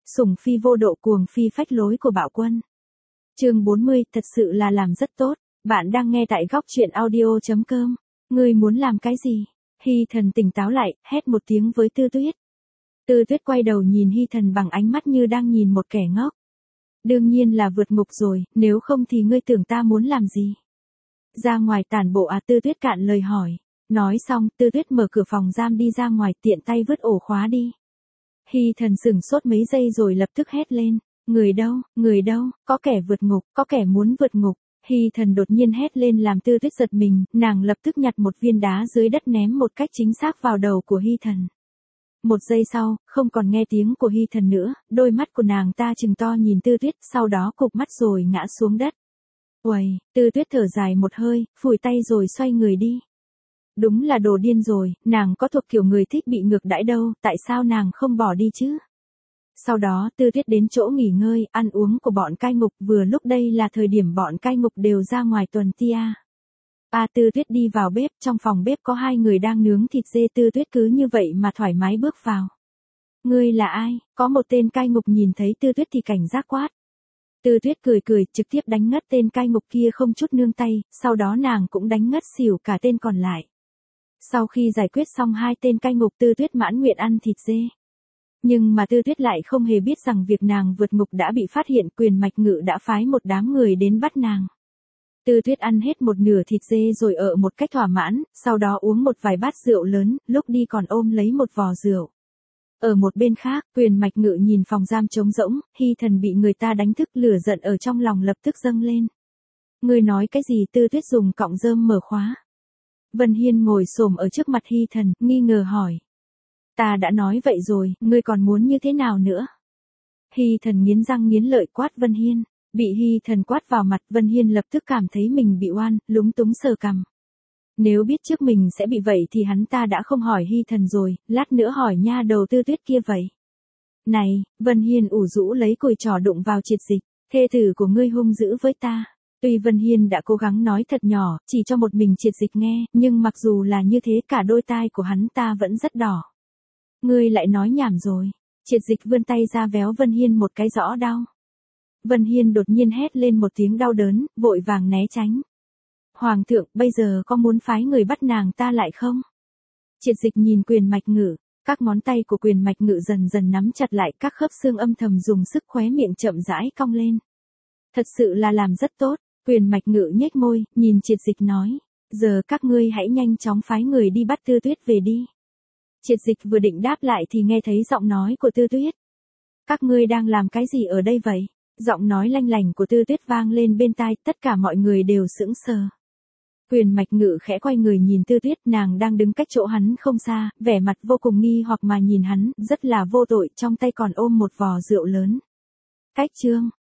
sủng phi vô độ cuồng phi phách lối của Bạo Quân. Chương 40, thật sự là làm rất tốt. Bạn đang nghe tại góc truyện audio.com. Ngươi muốn làm cái gì? Hy Thần tỉnh táo lại, hét một tiếng với Tư Tuyết. Tư Tuyết quay đầu nhìn Hy Thần bằng ánh mắt như đang nhìn một kẻ ngốc. Đương nhiên là vượt ngục rồi, nếu không thì ngươi tưởng ta muốn làm gì? Ra ngoài tản bộ à? Tư Tuyết cạn lời hỏi. Nói xong, Tư Tuyết mở cửa phòng giam đi ra ngoài, tiện tay vứt ổ khóa đi. Hy Thần sửng sốt mấy giây rồi lập tức hét lên. Người đâu, có kẻ vượt ngục, có kẻ muốn vượt ngục. Hy Thần đột nhiên hét lên làm Tư Tuyết giật mình, nàng lập tức nhặt một viên đá dưới đất ném một cách chính xác vào đầu của Hy Thần. Một giây sau, không còn nghe tiếng của Hy Thần nữa, đôi mắt của nàng ta trừng to nhìn Tư Tuyết, sau đó cụp mắt rồi ngã xuống đất. Uầy, Tư Tuyết thở dài một hơi, phủi tay rồi xoay người đi. Đúng là đồ điên rồi, nàng có thuộc kiểu người thích bị ngược đãi đâu, tại sao nàng không bỏ đi chứ? Sau đó Tư Tuyết đến chỗ nghỉ ngơi, ăn uống của bọn cai ngục, vừa lúc đây là thời điểm bọn cai ngục đều ra ngoài tuần tia. Tư Tuyết đi vào bếp, trong phòng bếp có hai người đang nướng thịt dê. Tư Tuyết cứ như vậy mà thoải mái bước vào. Ngươi là ai? Có một tên cai ngục nhìn thấy Tư Tuyết thì cảnh giác quát. Tư Tuyết cười, trực tiếp đánh ngất tên cai ngục kia không chút nương tay, sau đó nàng cũng đánh ngất xỉu cả tên còn lại. Sau khi giải quyết xong hai tên cai ngục, Tư Tuyết mãn nguyện ăn thịt dê. Nhưng mà Tư Tuyết lại không hề biết rằng việc nàng vượt ngục đã bị phát hiện, Quyền Mạch Ngự đã phái một đám người đến bắt nàng. Tư Tuyết ăn hết một nửa thịt dê rồi ở một cách thỏa mãn, sau đó uống một vài bát rượu lớn, lúc đi còn ôm lấy một vò rượu. Ở một bên khác, Quyền Mạch Ngự nhìn phòng giam trống rỗng, Hy Thần bị người ta đánh thức, lửa giận ở trong lòng lập tức dâng lên. Ngươi nói cái gì? Tư Tuyết dùng cọng rơm mở khóa. Vân Hiên ngồi xổm ở trước mặt Hy Thần, nghi ngờ hỏi. Ta đã nói vậy rồi, ngươi còn muốn như thế nào nữa? Hy Thần nghiến răng nghiến lợi quát Vân Hiên. Bị Hy Thần quát vào mặt, Vân Hiên lập tức cảm thấy mình bị oan, lúng túng sờ cằm. Nếu biết trước mình sẽ bị vậy thì hắn ta đã không hỏi Hy Thần rồi, lát nữa hỏi nha đầu Tư Tuyết kia vậy. Này, Vân Hiên ủ rũ lấy cùi trò đụng vào Triệt Dịch, thê tử của ngươi hung dữ với ta. Tuy Vân Hiên đã cố gắng nói thật nhỏ, chỉ cho một mình Triệt Dịch nghe, nhưng mặc dù là như thế cả đôi tai của hắn ta vẫn rất đỏ. Ngươi lại nói nhảm rồi. Triệt Dịch vươn tay ra véo Vân Hiên một cái rõ đau. Vân Hiên đột nhiên hét lên một tiếng đau đớn, vội vàng né tránh. Hoàng thượng, bây giờ có muốn phái người bắt nàng ta lại không? Triệt Dịch nhìn Quyền Mạch Ngự, các ngón tay của Quyền Mạch Ngự dần dần nắm chặt lại, các khớp xương âm thầm dùng sức, khóe miệng chậm rãi cong lên. Thật sự là làm rất tốt. Quyền Mạch Ngự nhếch môi, nhìn Triệt Dịch nói, giờ các ngươi hãy nhanh chóng phái người đi bắt Tư Tuyết về đi. Triệt Dịch vừa định đáp lại thì nghe thấy giọng nói của Tư Tuyết. Các ngươi đang làm cái gì ở đây vậy? Giọng nói lanh lảnh của Tư Tuyết vang lên bên tai, tất cả mọi người đều sững sờ. Quyền Mạch Ngự khẽ quay người nhìn Tư Tuyết, nàng đang đứng cách chỗ hắn không xa, vẻ mặt vô cùng nghi hoặc mà nhìn hắn, rất là vô tội, trong tay còn ôm một vò rượu lớn. Cách chương